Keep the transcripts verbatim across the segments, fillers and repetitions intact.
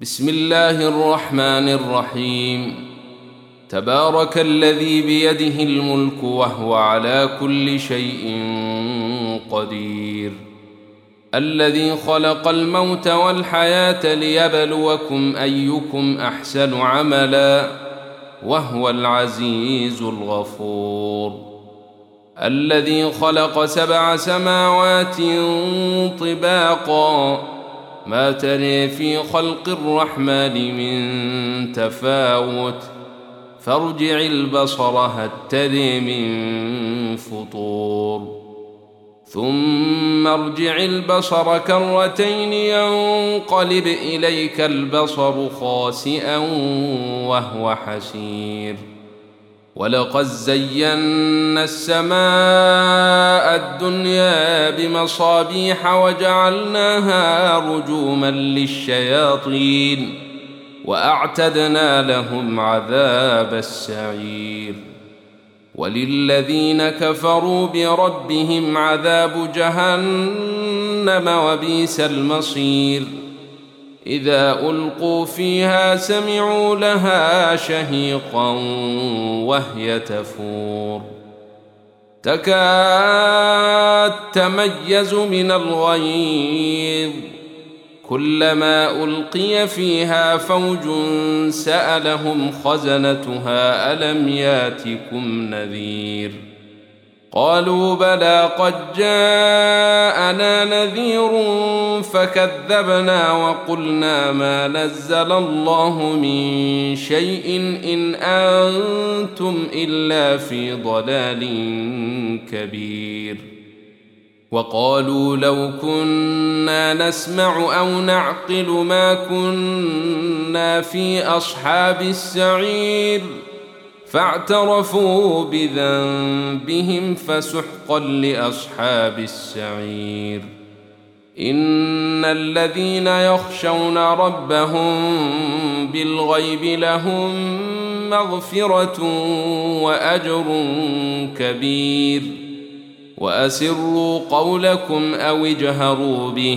بسم الله الرحمن الرحيم. تبارك الذي بيده الملك وهو على كل شيء قدير، الذي خلق الموت والحياة ليبلوكم أيكم أحسن عملا وهو العزيز الغفور، الذي خلق سبع سماوات طباقا ما تري في خلق الرحمن من تفاوت فارجع البصر هل تري من فطور، ثم ارجع البصر كرتين ينقلب إليك البصر خاسئا وهو حسير، ولقد زينا السماء الدنيا بمصابيح وجعلناها رجوما للشياطين وأعتدنا لهم عذاب السعير، وللذين كفروا بربهم عذاب جهنم وبئس المصير، إذا ألقوا فيها سمعوا لها شهيقا وهي تفور، تكاد تميز من الغيظ، كلما ألقي فيها فوج سألهم خزنتها ألم ياتكم نذير، قالوا بلى قد جاءنا نذير فكذبنا وقلنا ما نزل الله من شيء إن أنتم إلا في ضلال كبير، وقالوا لو كنا نسمع أو نعقل ما كنا في أصحاب السعير، فاعترفوا بذنبهم فسحقا لأصحاب السعير، إن الذين يخشون ربهم بالغيب لهم مغفرة وأجر كبير، وأسروا قولكم أو اجهروا به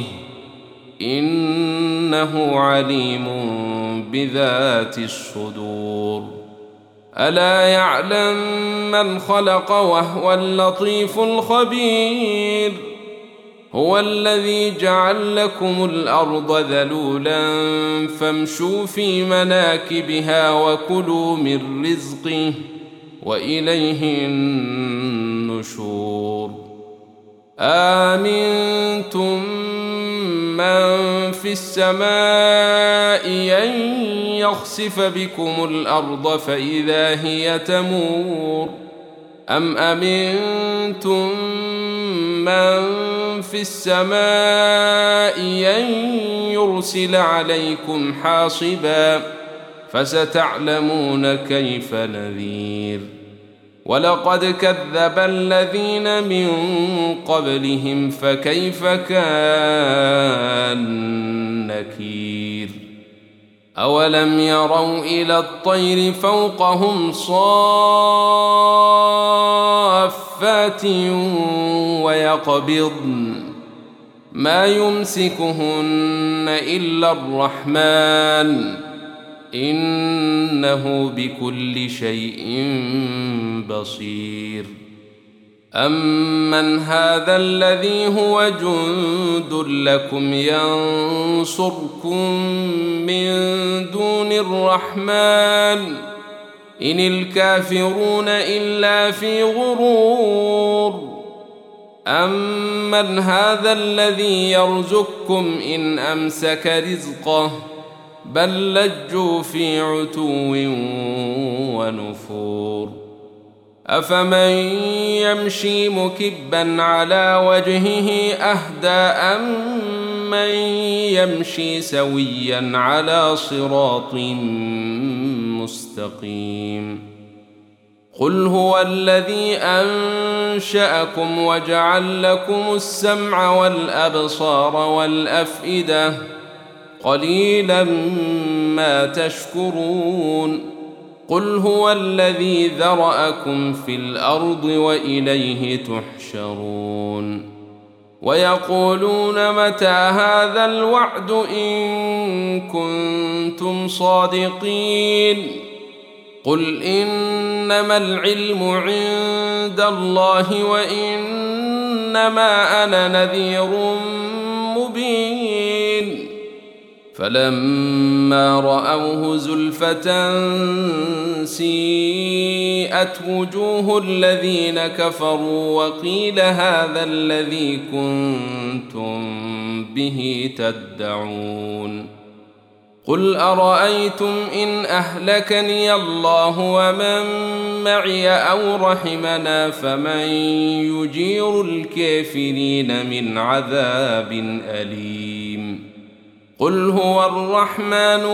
إنه عليم بذات الصدور، ألا يعلم من خلق وهو اللطيف الخبير، هو الذي جعل لكم الأرض ذلولا فامشوا في مناكبها وكلوا من رزقه وإليه النشور، آمنتم من في السماء أن يخسف بكم الأرض فإذا هي تمور، أم أمنتم من في السماء أن يرسل عليكم حاصبا فستعلمون كيف نذير، ولقد كذب الذين من قبلهم فكيف كان نكير، أولم يروا إلى الطير فوقهم صافات ويقبضن ما يمسكهن إلا الرحمن إنه بكل شيء بصير، أمن هذا الذي هو جند لكم ينصركم من دون الرحمن إن الكافرون إلا في غرور، أمن هذا الذي يرزقكم إن أمسك رزقه بل لجوا في عتو ونفور، أفمن يمشي مكبا على وجهه أهدى أمن يمشي سويا على صراط مستقيم، قل هو الذي أنشأكم وجعل لكم السمع والأبصار والأفئدة قليلا ما تشكرون، قل هو الذي ذرأكم في الأرض وإليه تحشرون، ويقولون متى هذا الوعد إن كنتم صادقين قل إنما العلم عند الله وإنما أنا نذير مبين فلما رأوه زلفة سيئت وجوه الذين كفروا وقيل هذا الذي كنتم به تدعون قل أرأيتم إن أهلكني الله ومن معي أو رحمنا فمن يجير الكافرين من عذاب أليم قل هو الرحمن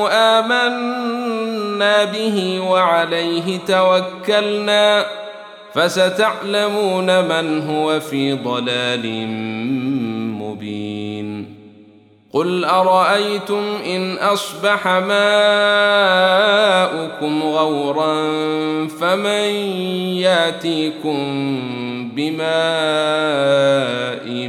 آمنا به وعليه توكلنا فستعلمون من هو في ضلال مبين قل أرأيتم إن أصبح ماؤكم غورا فمن ياتيكم بماء